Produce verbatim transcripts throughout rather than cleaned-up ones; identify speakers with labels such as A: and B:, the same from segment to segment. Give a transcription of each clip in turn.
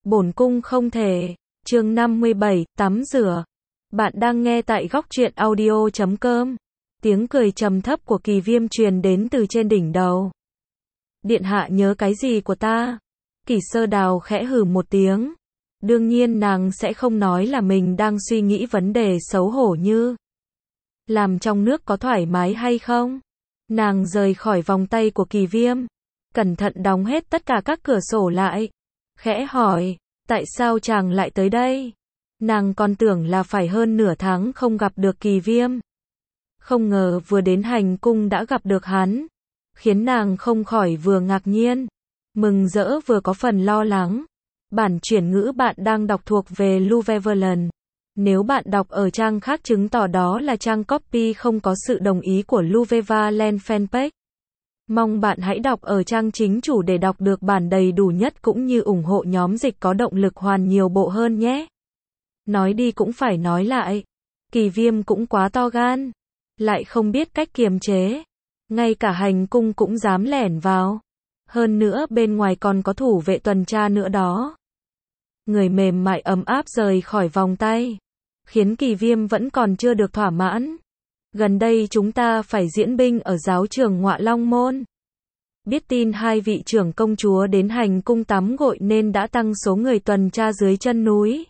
A: Bổn cung không thể. Chương năm mươi bảy, tắm rửa. Bạn đang nghe tại góc truyện audio chấm com. Tiếng cười trầm thấp của Kỳ Viêm truyền đến từ trên đỉnh đầu. Điện hạ nhớ cái gì của ta? Kỷ Sơ Đào khẽ hừ một tiếng. Đương nhiên nàng sẽ không nói là mình đang suy nghĩ vấn đề xấu hổ như làm trong nước có thoải mái hay không. Nàng rời khỏi vòng tay của Kỳ Viêm, cẩn thận đóng hết tất cả các cửa sổ lại, khẽ hỏi, tại sao chàng lại tới đây? Nàng còn tưởng là phải hơn nửa tháng không gặp được Kỳ Viêm. Không ngờ vừa đến hành cung đã gặp được hắn, khiến nàng không khỏi vừa ngạc nhiên, mừng rỡ vừa có phần lo lắng. Bản chuyển ngữ bạn đang đọc thuộc về Luvevelen. Nếu bạn đọc ở trang khác chứng tỏ đó là trang copy không có sự đồng ý của Luvevelen fanpage. Mong bạn hãy đọc ở trang chính chủ để đọc được bản đầy đủ nhất cũng như ủng hộ nhóm dịch có động lực hoàn nhiều bộ hơn nhé. Nói đi cũng phải nói lại. Kỳ Viêm cũng quá to gan. Lại không biết cách kiềm chế. Ngay cả hành cung cũng dám lẻn vào. Hơn nữa bên ngoài còn có thủ vệ tuần tra nữa đó. Người mềm mại ấm áp rời khỏi vòng tay, khiến Kỳ Viêm vẫn còn chưa được thỏa mãn. Gần đây chúng ta phải diễn binh ở giáo trường Ngọa Long Môn. Biết tin hai vị trưởng công chúa đến hành cung tắm gội nên đã tăng số người tuần tra dưới chân núi.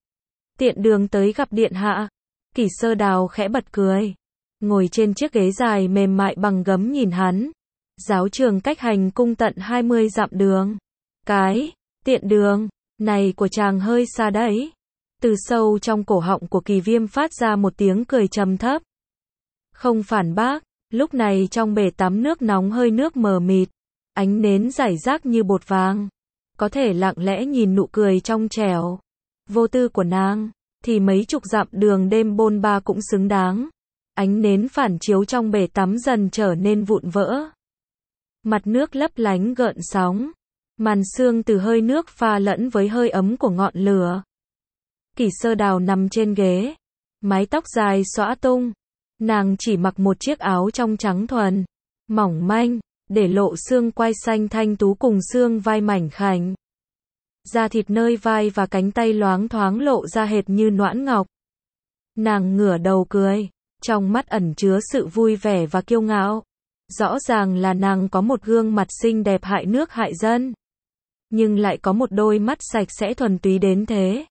A: Tiện đường tới gặp điện hạ. Kỷ Sơ Đào khẽ bật cười, ngồi trên chiếc ghế dài mềm mại bằng gấm nhìn hắn. Giáo trường cách hành cung tận hai mươi dặm đường. Cái tiện đường này của chàng hơi xa đấy. Từ sâu trong cổ họng của Kỳ Viêm phát ra một tiếng cười trầm thấp. Không phản bác, lúc này trong bể tắm nước nóng hơi nước mờ mịt, ánh nến rải rác như bột vàng. Có thể lặng lẽ nhìn nụ cười trong trẻo, vô tư của nàng, thì mấy chục dặm đường đêm bôn ba cũng xứng đáng. Ánh nến phản chiếu trong bể tắm dần trở nên vụn vỡ. Mặt nước lấp lánh gợn sóng. Màn sương từ hơi nước pha lẫn với hơi ấm của ngọn lửa. Kỷ Sơ Đào nằm trên ghế, mái tóc dài xõa tung. Nàng chỉ mặc một chiếc áo trong trắng thuần, mỏng manh, để lộ xương quai xanh thanh tú cùng xương vai mảnh khảnh. Da thịt nơi vai và cánh tay loáng thoáng lộ ra hệt như noãn ngọc. Nàng ngửa đầu cười, trong mắt ẩn chứa sự vui vẻ và kiêu ngạo. Rõ ràng là nàng có một gương mặt xinh đẹp hại nước hại dân, nhưng lại có một đôi mắt sạch sẽ thuần túy đến thế.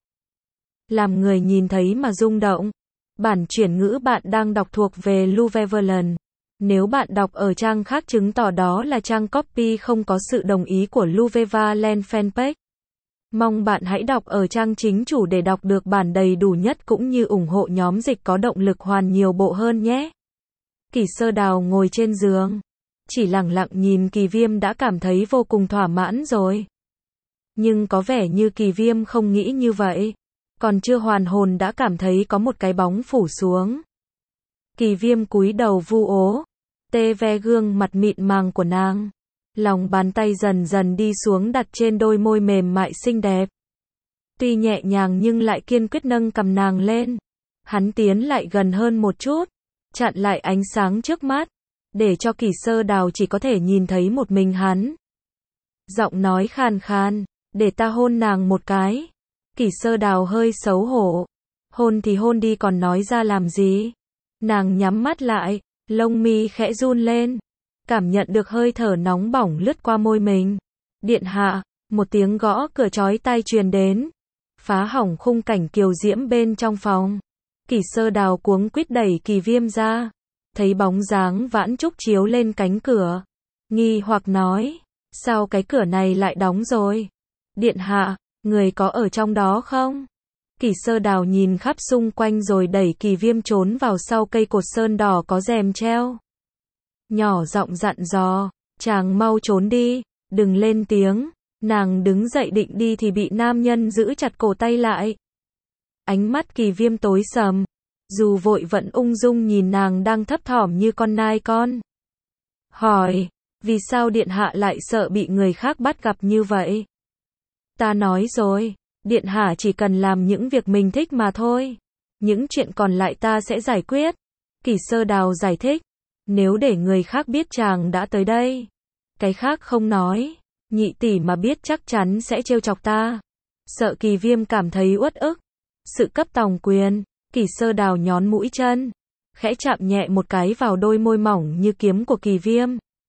A: Làm người nhìn thấy mà rung động. Bản chuyển ngữ bạn đang đọc thuộc về Luvevelen. Nếu bạn đọc ở trang khác chứng tỏ đó là trang copy không có sự đồng ý của Luvevelen fanpage. Mong bạn hãy đọc ở trang chính chủ để đọc được bản đầy đủ nhất cũng như ủng hộ nhóm dịch có động lực hoàn nhiều bộ hơn nhé. Kỷ Sơ Đào ngồi trên giường, chỉ lặng lặng nhìn Kỳ Viêm đã cảm thấy vô cùng thỏa mãn rồi. Nhưng có vẻ như Kỳ Viêm không nghĩ như vậy. Còn chưa hoàn hồn đã cảm thấy có một cái bóng phủ xuống. Kỳ Viêm cúi đầu vu ố, tê ve gương mặt mịn màng của nàng. Lòng bàn tay dần dần đi xuống đặt trên đôi môi mềm mại xinh đẹp. Tuy nhẹ nhàng nhưng lại kiên quyết nâng cầm nàng lên. Hắn tiến lại gần hơn một chút, chặn lại ánh sáng trước mắt, để cho Kỷ Sơ Đào chỉ có thể nhìn thấy một mình hắn. Giọng nói khàn khàn, để ta hôn nàng một cái. Kỷ Sơ Đào hơi xấu hổ. Hôn thì hôn đi còn nói ra làm gì? Nàng nhắm mắt lại, lông mi khẽ run lên. Cảm nhận được hơi thở nóng bỏng lướt qua môi mình. Điện hạ, một tiếng gõ cửa chói tai truyền đến. Phá hỏng khung cảnh kiều diễm bên trong phòng. Kỷ Sơ Đào cuống quýt đẩy Kỳ Viêm ra. Thấy bóng dáng Vãn Trúc chiếu lên cánh cửa. Nghi hoặc nói, sao cái cửa này lại đóng rồi? Điện hạ, người có ở trong đó không? Kỷ Sơ Đào nhìn khắp xung quanh rồi đẩy Kỳ Viêm trốn vào sau cây cột sơn đỏ có rèm treo. Nhỏ giọng dặn dò, chàng mau trốn đi, đừng lên tiếng. Nàng đứng dậy định đi thì bị nam nhân giữ chặt cổ tay lại. Ánh mắt Kỳ Viêm tối sầm, dù vội vẫn ung dung nhìn nàng đang thấp thỏm như con nai con. Hỏi, vì sao điện hạ lại sợ bị người khác bắt gặp như vậy? Ta nói rồi, điện hạ chỉ cần làm những việc mình thích mà thôi. Những chuyện còn lại ta sẽ giải quyết. Kỷ Sơ Đào giải thích, nếu để người khác biết chàng đã tới đây, cái khác không nói, nhị tỷ mà biết chắc chắn sẽ trêu chọc ta. Sợ Kỳ Viêm cảm thấy uất ức. Sự cấp tòng quyền, Kỳ Sơ Đào nhón mũi chân, khẽ chạm nhẹ một cái vào đôi môi mỏng như kiếm của Kỳ Viêm.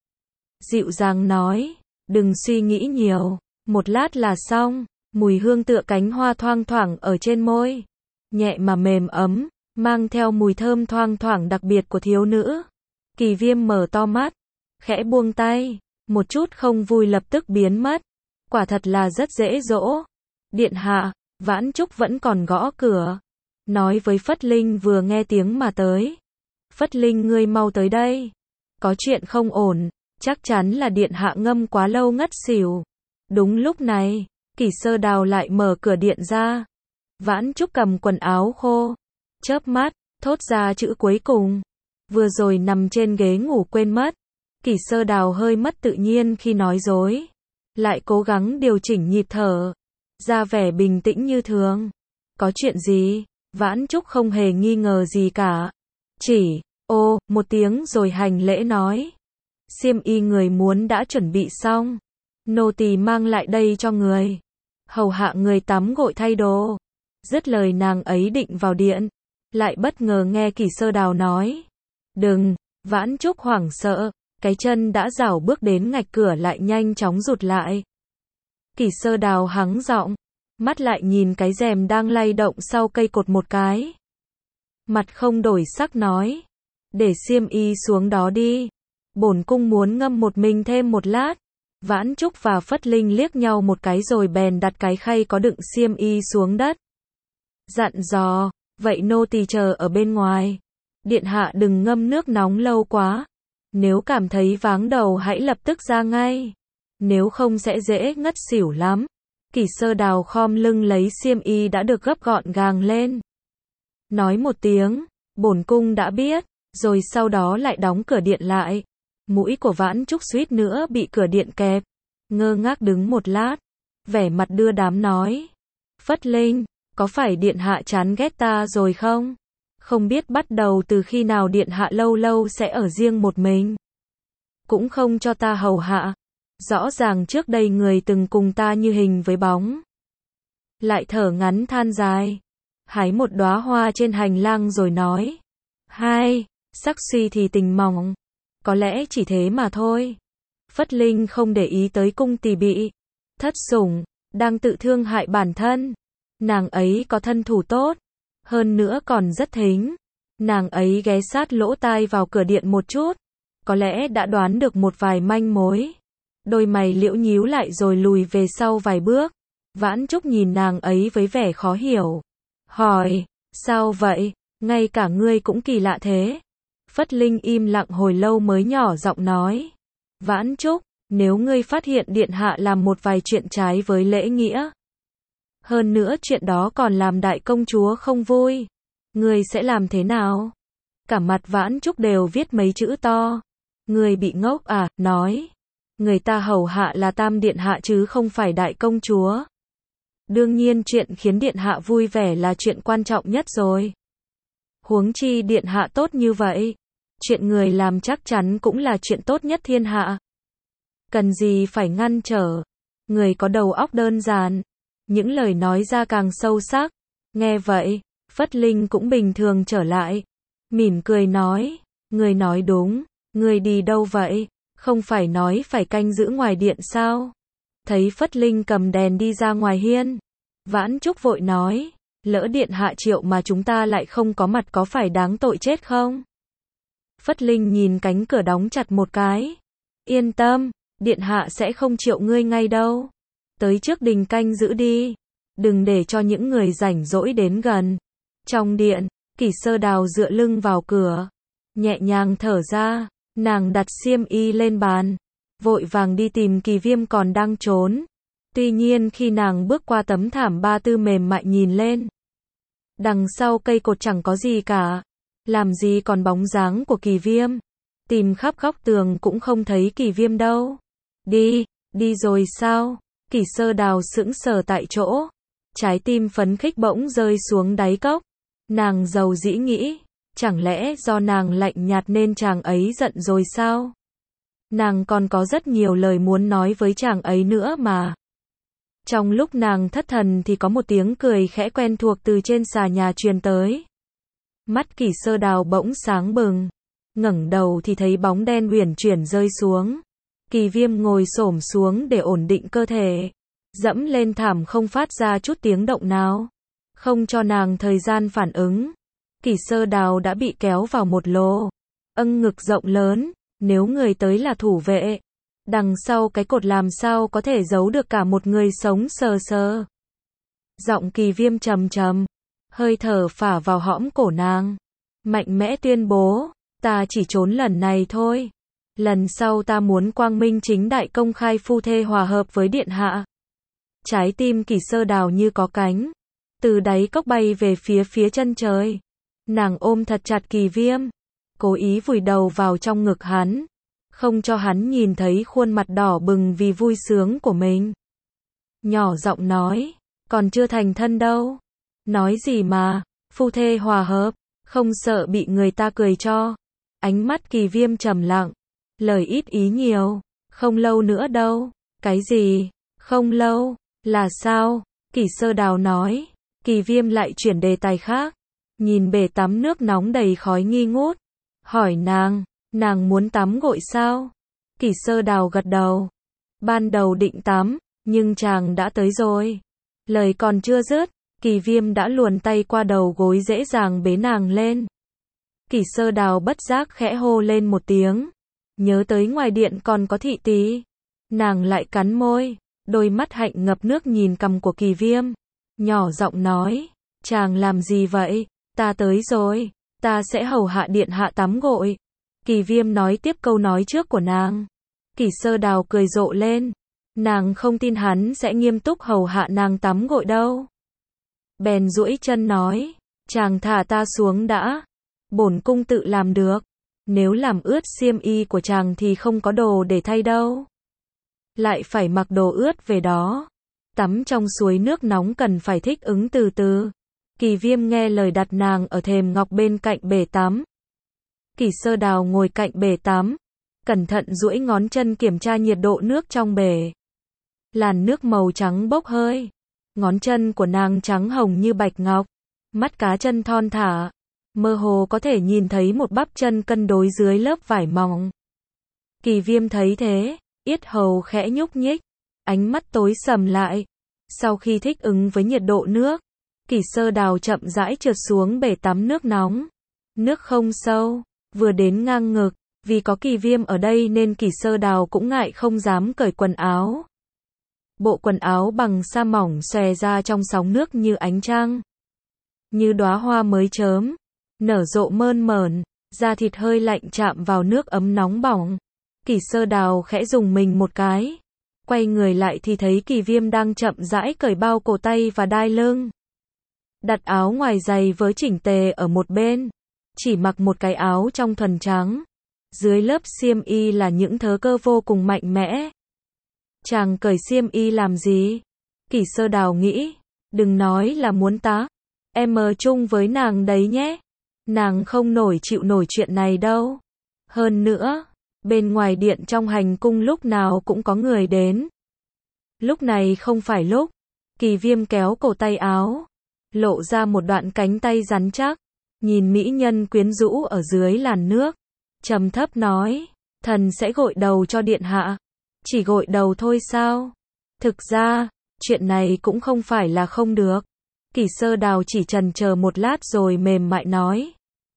A: Dịu dàng nói, đừng suy nghĩ nhiều, một lát là xong. Mùi hương tựa cánh hoa thoang thoảng ở trên môi, nhẹ mà mềm ấm, mang theo mùi thơm thoang thoảng đặc biệt của thiếu nữ. Kỳ Viêm mở to mắt, khẽ buông tay, một chút không vui lập tức biến mất. Quả thật là rất dễ dỗ. Điện hạ, Vãn Trúc vẫn còn gõ cửa, nói với Phất Linh vừa nghe tiếng mà tới. Phất Linh, ngươi mau tới đây, có chuyện không ổn, chắc chắn là điện hạ ngâm quá lâu ngất xỉu. Đúng lúc này, Kỳ Sơ Đào lại mở cửa điện ra. Vãn Trúc cầm quần áo khô, chớp mắt, thốt ra chữ cuối cùng. Vừa rồi nằm trên ghế ngủ quên mất. Kỳ Sơ Đào hơi mất tự nhiên khi nói dối, lại cố gắng điều chỉnh nhịp thở, ra vẻ bình tĩnh như thường. Có chuyện gì? Vãn Trúc không hề nghi ngờ gì cả. Chỉ, ô, một tiếng rồi hành lễ nói. Xiêm y người muốn đã chuẩn bị xong. Nô tỳ mang lại đây cho người. Hầu hạ người tắm gội thay đồ. Dứt lời nàng ấy định vào điện, lại bất ngờ nghe Kỳ Sơ Đào nói. Đừng, Vãn Trúc hoảng sợ, cái chân đã rảo bước đến ngạch cửa lại nhanh chóng rụt lại. Kỳ Sơ Đào hắng giọng, mắt lại nhìn cái rèm đang lay động sau cây cột một cái. Mặt không đổi sắc nói, để xiêm y xuống đó đi. Bổn cung muốn ngâm một mình thêm một lát. Vãn Trúc và Phất Linh liếc nhau một cái rồi bèn đặt cái khay có đựng xiêm y xuống đất. Dặn dò, vậy nô tỳ chờ ở bên ngoài. Điện hạ đừng ngâm nước nóng lâu quá. Nếu cảm thấy váng đầu hãy lập tức ra ngay. Nếu không sẽ dễ ngất xỉu lắm. Kỳ Sơ Đào khom lưng lấy xiêm y đã được gấp gọn gàng lên. Nói một tiếng, bổn cung đã biết, rồi sau đó lại đóng cửa điện lại. Mũi của Vãn Trúc suýt nữa bị cửa điện kẹp. Ngơ ngác đứng một lát, vẻ mặt đưa đám nói. Phất Linh, có phải điện hạ chán ghét ta rồi không? Không biết bắt đầu từ khi nào điện hạ lâu lâu sẽ ở riêng một mình. Cũng không cho ta hầu hạ. Rõ ràng trước đây người từng cùng ta như hình với bóng. Lại thở ngắn than dài, hái một đóa hoa trên hành lang rồi nói. Hai, sắc suy thì tình mỏng. Có lẽ chỉ thế mà thôi. Phất Linh không để ý tới cung tỳ bị thất sủng, đang tự thương hại bản thân. Nàng ấy có thân thủ tốt, hơn nữa còn rất thính. Nàng ấy ghé sát lỗ tai vào cửa điện một chút, có lẽ đã đoán được một vài manh mối. Đôi mày liễu nhíu lại rồi lùi về sau vài bước. Vãn Trúc nhìn nàng ấy với vẻ khó hiểu. Hỏi, sao vậy? Ngay cả ngươi cũng kỳ lạ thế. Phất Linh im lặng hồi lâu mới nhỏ giọng nói. Vãn Trúc, nếu ngươi phát hiện điện hạ làm một vài chuyện trái với lễ nghĩa, hơn nữa chuyện đó còn làm đại công chúa không vui, ngươi sẽ làm thế nào? Cả mặt Vãn Trúc đều viết mấy chữ to. Ngươi bị ngốc à? Nói. Người ta hầu hạ là tam điện hạ chứ không phải đại công chúa. Đương nhiên chuyện khiến điện hạ vui vẻ là chuyện quan trọng nhất rồi. Huống chi điện hạ tốt như vậy. Chuyện người làm chắc chắn cũng là chuyện tốt nhất thiên hạ. Cần gì phải ngăn trở. Người có đầu óc đơn giản. Những lời nói ra càng sâu sắc. Nghe vậy, Phất Linh cũng bình thường trở lại. Mỉm cười nói. Người nói đúng. Người đi đâu vậy? Không phải nói phải canh giữ ngoài điện sao? Thấy Phất Linh cầm đèn đi ra ngoài hiên, Vãn Trúc vội nói. Lỡ điện hạ triệu mà chúng ta lại không có mặt có phải đáng tội chết không? Phất Linh nhìn cánh cửa đóng chặt một cái. Yên tâm, điện hạ sẽ không triệu ngươi ngay đâu. Tới trước đình canh giữ đi. Đừng để cho những người rảnh rỗi đến gần. Trong điện, Kỳ Sơ Đào dựa lưng vào cửa, nhẹ nhàng thở ra. Nàng đặt xiêm y lên bàn, vội vàng đi tìm Kỳ Viêm còn đang trốn. Tuy nhiên khi nàng bước qua tấm thảm ba tư mềm mại nhìn lên, đằng sau cây cột chẳng có gì cả. Làm gì còn bóng dáng của Kỳ Viêm. Tìm khắp góc tường cũng không thấy Kỳ Viêm đâu. Đi, đi rồi sao? Kỳ Sơ Đào sững sờ tại chỗ. Trái tim phấn khích bỗng rơi xuống đáy cốc. Nàng giàu dĩ nghĩ. Chẳng lẽ do nàng lạnh nhạt nên chàng ấy giận rồi sao? Nàng còn có rất nhiều lời muốn nói với chàng ấy nữa mà. Trong lúc nàng thất thần thì có một tiếng cười khẽ quen thuộc từ trên xà nhà truyền tới. Mắt Kỷ Sơ Đào bỗng sáng bừng, ngẩng đầu thì thấy bóng đen uyển chuyển rơi xuống. Kỳ Viêm ngồi xổm xuống để ổn định cơ thể, dẫm lên thảm không phát ra chút tiếng động nào, không cho nàng thời gian phản ứng. Kỷ Sơ Đào đã bị kéo vào một lỗ âng ngực rộng lớn, nếu người tới là thủ vệ, đằng sau cái cột làm sao có thể giấu được cả một người sống sờ sờ. Giọng Kỳ Viêm trầm trầm, hơi thở phả vào hõm cổ nàng, mạnh mẽ tuyên bố, ta chỉ trốn lần này thôi. Lần sau ta muốn quang minh chính đại công khai phu thê hòa hợp với điện hạ. Trái tim Kỷ Sơ Đào như có cánh, từ đáy cốc bay về phía phía chân trời. Nàng ôm thật chặt Kỳ Viêm, cố ý vùi đầu vào trong ngực hắn, không cho hắn nhìn thấy khuôn mặt đỏ bừng vì vui sướng của mình. Nhỏ giọng nói, còn chưa thành thân đâu. Nói gì mà, phu thê hòa hợp, không sợ bị người ta cười cho. Ánh mắt Kỳ Viêm trầm lặng, lời ít ý nhiều, không lâu nữa đâu. Cái gì, không lâu, là sao? Kỷ Sơ Đào nói. Kỳ Viêm lại chuyển đề tài khác, nhìn bể tắm nước nóng đầy khói nghi ngút, hỏi nàng, nàng muốn tắm gội sao? Kỷ Sơ Đào gật đầu. Ban đầu định tắm, nhưng chàng đã tới rồi. Lời còn chưa dứt, Kỳ Viêm đã luồn tay qua đầu gối dễ dàng bế nàng lên. Kỷ Sơ Đào bất giác khẽ hô lên một tiếng, nhớ tới ngoài điện còn có thị tý. Nàng lại cắn môi, đôi mắt hạnh ngập nước nhìn cằm của Kỳ Viêm, nhỏ giọng nói, chàng làm gì vậy? Ta tới rồi, ta sẽ hầu hạ điện hạ tắm gội. Kỳ Viêm nói tiếp câu nói trước của nàng. Kỷ Sơ Đào cười rộ lên, nàng không tin hắn sẽ nghiêm túc hầu hạ nàng tắm gội đâu. Bèn duỗi chân nói, chàng thả ta xuống đã, bổn cung tự làm được. Nếu làm ướt xiêm y của chàng thì không có đồ để thay đâu. Lại phải mặc đồ ướt về đó. Tắm trong suối nước nóng cần phải thích ứng từ từ. Kỳ Viêm nghe lời đặt nàng ở thềm ngọc bên cạnh bể tắm. Kỷ Sơ Đào ngồi cạnh bể tắm, cẩn thận duỗi ngón chân kiểm tra nhiệt độ nước trong bể. Làn nước màu trắng bốc hơi, ngón chân của nàng trắng hồng như bạch ngọc, mắt cá chân thon thả, mơ hồ có thể nhìn thấy một bắp chân cân đối dưới lớp vải mỏng. Kỳ Viêm thấy thế, yết hầu khẽ nhúc nhích, ánh mắt tối sầm lại. Sau khi thích ứng với nhiệt độ nước, Kỷ Sơ Đào chậm rãi trượt xuống bể tắm nước nóng. Nước không sâu, vừa đến ngang ngực, vì có Kỳ Viêm ở đây nên Kỷ Sơ Đào cũng ngại không dám cởi quần áo. Bộ quần áo bằng sa mỏng xòe ra trong sóng nước như ánh trăng, như đóa hoa mới chớm, nở rộ mơn mởn, da thịt hơi lạnh chạm vào nước ấm nóng bỏng. Kỷ Sơ Đào khẽ dùng mình một cái, quay người lại thì thấy Kỳ Viêm đang chậm rãi cởi bao cổ tay và đai lưng. Đặt áo ngoài giày với chỉnh tề ở một bên, chỉ mặc một cái áo trong thuần trắng. Dưới lớp xiêm y là những thớ cơ vô cùng mạnh mẽ. Chàng cởi xiêm y làm gì? Kỷ Sơ Đào nghĩ, đừng nói là muốn tá, em ở chung với nàng đấy nhé. Nàng không nổi chịu nổi chuyện này đâu. Hơn nữa, bên ngoài điện trong hành cung lúc nào cũng có người đến. Lúc này không phải lúc. Kỳ Viêm kéo cổ tay áo, lộ ra một đoạn cánh tay rắn chắc, nhìn mỹ nhân quyến rũ ở dưới làn nước, trầm thấp nói, thần sẽ gội đầu cho điện hạ. Chỉ gội đầu thôi sao? Thực ra, chuyện này cũng không phải là không được. Kỷ Sơ Đào chỉ chần chờ một lát rồi mềm mại nói,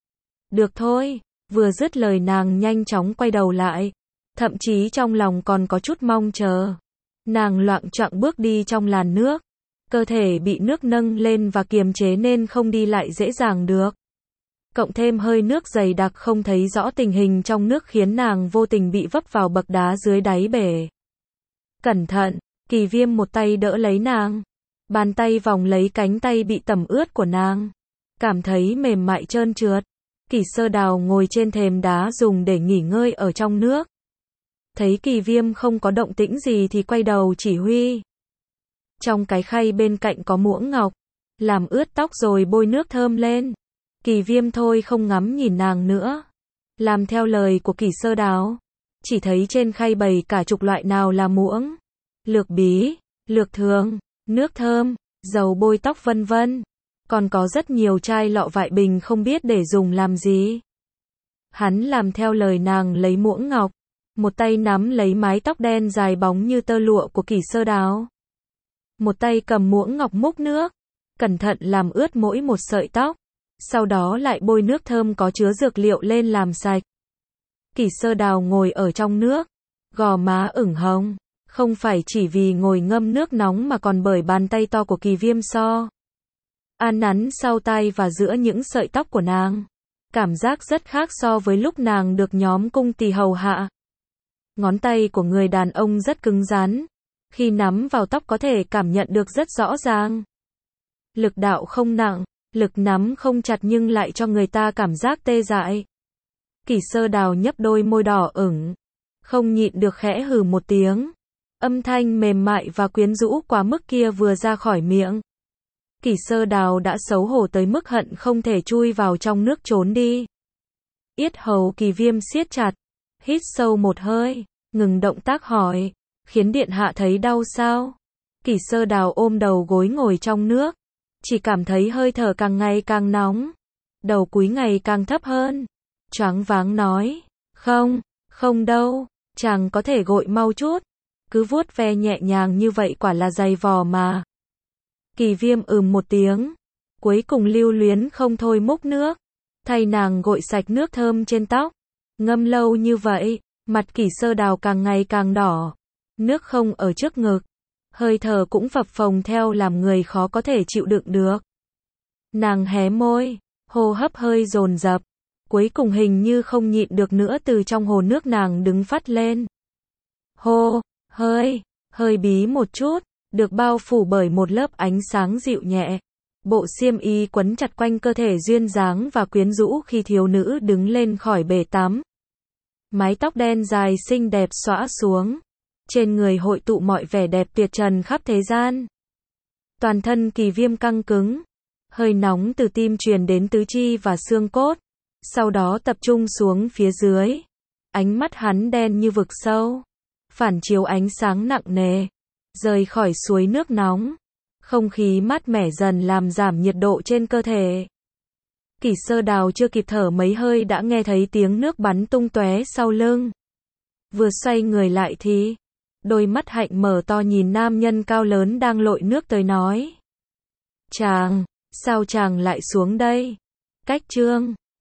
A: được thôi. Vừa dứt lời nàng nhanh chóng quay đầu lại, thậm chí trong lòng còn có chút mong chờ. Nàng loạng choạng bước đi trong làn nước, cơ thể bị nước nâng lên và kiềm chế nên không đi lại dễ dàng được. Cộng thêm hơi nước dày đặc không thấy rõ tình hình trong nước khiến nàng vô tình bị vấp vào bậc đá dưới đáy bể. Cẩn thận, Kỳ Viêm một tay đỡ lấy nàng, bàn tay vòng lấy cánh tay bị tẩm ướt của nàng, cảm thấy mềm mại trơn trượt. Kỷ Sơ Đào ngồi trên thềm đá dùng để nghỉ ngơi ở trong nước. Thấy Kỳ Viêm không có động tĩnh gì thì quay đầu chỉ huy. Trong cái khay bên cạnh có muỗng ngọc, làm ướt tóc rồi bôi nước thơm lên. Kỳ Viêm thôi không ngắm nhìn nàng nữa, làm theo lời của Kỷ Sơ Đào. Chỉ thấy trên khay bày cả chục loại, nào là muỗng, lược bí, lược thường, nước thơm, dầu bôi tóc vân vân. Còn có rất nhiều chai lọ vại bình không biết để dùng làm gì. Hắn làm theo lời nàng lấy muỗng ngọc, một tay nắm lấy mái tóc đen dài bóng như tơ lụa của Kỷ Sơ Đào. Một tay cầm muỗng ngọc múc nước, cẩn thận làm ướt mỗi một sợi tóc, sau đó lại bôi nước thơm có chứa dược liệu lên làm sạch. Kỷ Sơ Đào ngồi ở trong nước, gò má ửng hồng, không phải chỉ vì ngồi ngâm nước nóng mà còn bởi bàn tay to của Kỳ Viêm so. An nắn sau tai và giữa những sợi tóc của nàng. Cảm giác rất khác so với lúc nàng được nhóm cung tỳ hầu hạ. Ngón tay của người đàn ông rất cứng rắn. Khi nắm vào tóc có thể cảm nhận được rất rõ ràng. Lực đạo không nặng, lực nắm không chặt nhưng lại cho người ta cảm giác tê dại. Kỷ Sơ Đào nhấp đôi môi đỏ ửng, không nhịn được khẽ hừ một tiếng. Âm thanh mềm mại và quyến rũ quá mức kia vừa ra khỏi miệng. Kỷ Sơ Đào đã xấu hổ tới mức hận không thể chui vào trong nước trốn đi. Yết hầu Kỳ Viêm siết chặt, hít sâu một hơi, ngừng động tác hỏi, khiến điện hạ thấy đau sao? Kỷ Sơ Đào ôm đầu gối ngồi trong nước, chỉ cảm thấy hơi thở càng ngày càng nóng, đầu cúi ngày càng thấp hơn, choáng váng nói, không, không đâu, chàng có thể gội mau chút, cứ vuốt ve nhẹ nhàng như vậy quả là dày vò mà. Kỳ Viêm ừm một tiếng, cuối cùng lưu luyến không thôi múc nước, thay nàng gội sạch nước thơm trên tóc. Ngâm lâu như vậy, mặt Kỷ Sơ Đào càng ngày càng đỏ, nước không ở trước ngực, hơi thở cũng phập phồng theo làm người khó có thể chịu đựng được. Nàng hé môi, hô hấp hơi dồn dập, cuối cùng hình như không nhịn được nữa từ trong hồ nước nàng đứng phắt lên. Hô, hơi, hơi bí một chút, được bao phủ bởi một lớp ánh sáng dịu nhẹ. Bộ xiêm y quấn chặt quanh cơ thể duyên dáng và quyến rũ khi thiếu nữ đứng lên khỏi bể tắm. Mái tóc đen dài xinh đẹp xõa xuống, trên người hội tụ mọi vẻ đẹp tuyệt trần khắp thế gian. Toàn thân Kỳ Viêm căng cứng, hơi nóng từ tim truyền đến tứ chi và xương cốt, sau đó tập trung xuống phía dưới. Ánh mắt hắn đen như vực sâu, phản chiếu ánh sáng nặng nề, rời khỏi suối nước nóng. Không khí mát mẻ dần làm giảm nhiệt độ trên cơ thể. Kỷ Sơ Đào chưa kịp thở mấy hơi đã nghe thấy tiếng nước bắn tung tóe sau lưng. Vừa xoay người lại thì, đôi mắt hạnh mở to nhìn nam nhân cao lớn đang lội nước tới nói. Chàng, sao chàng lại xuống đây? Cách chương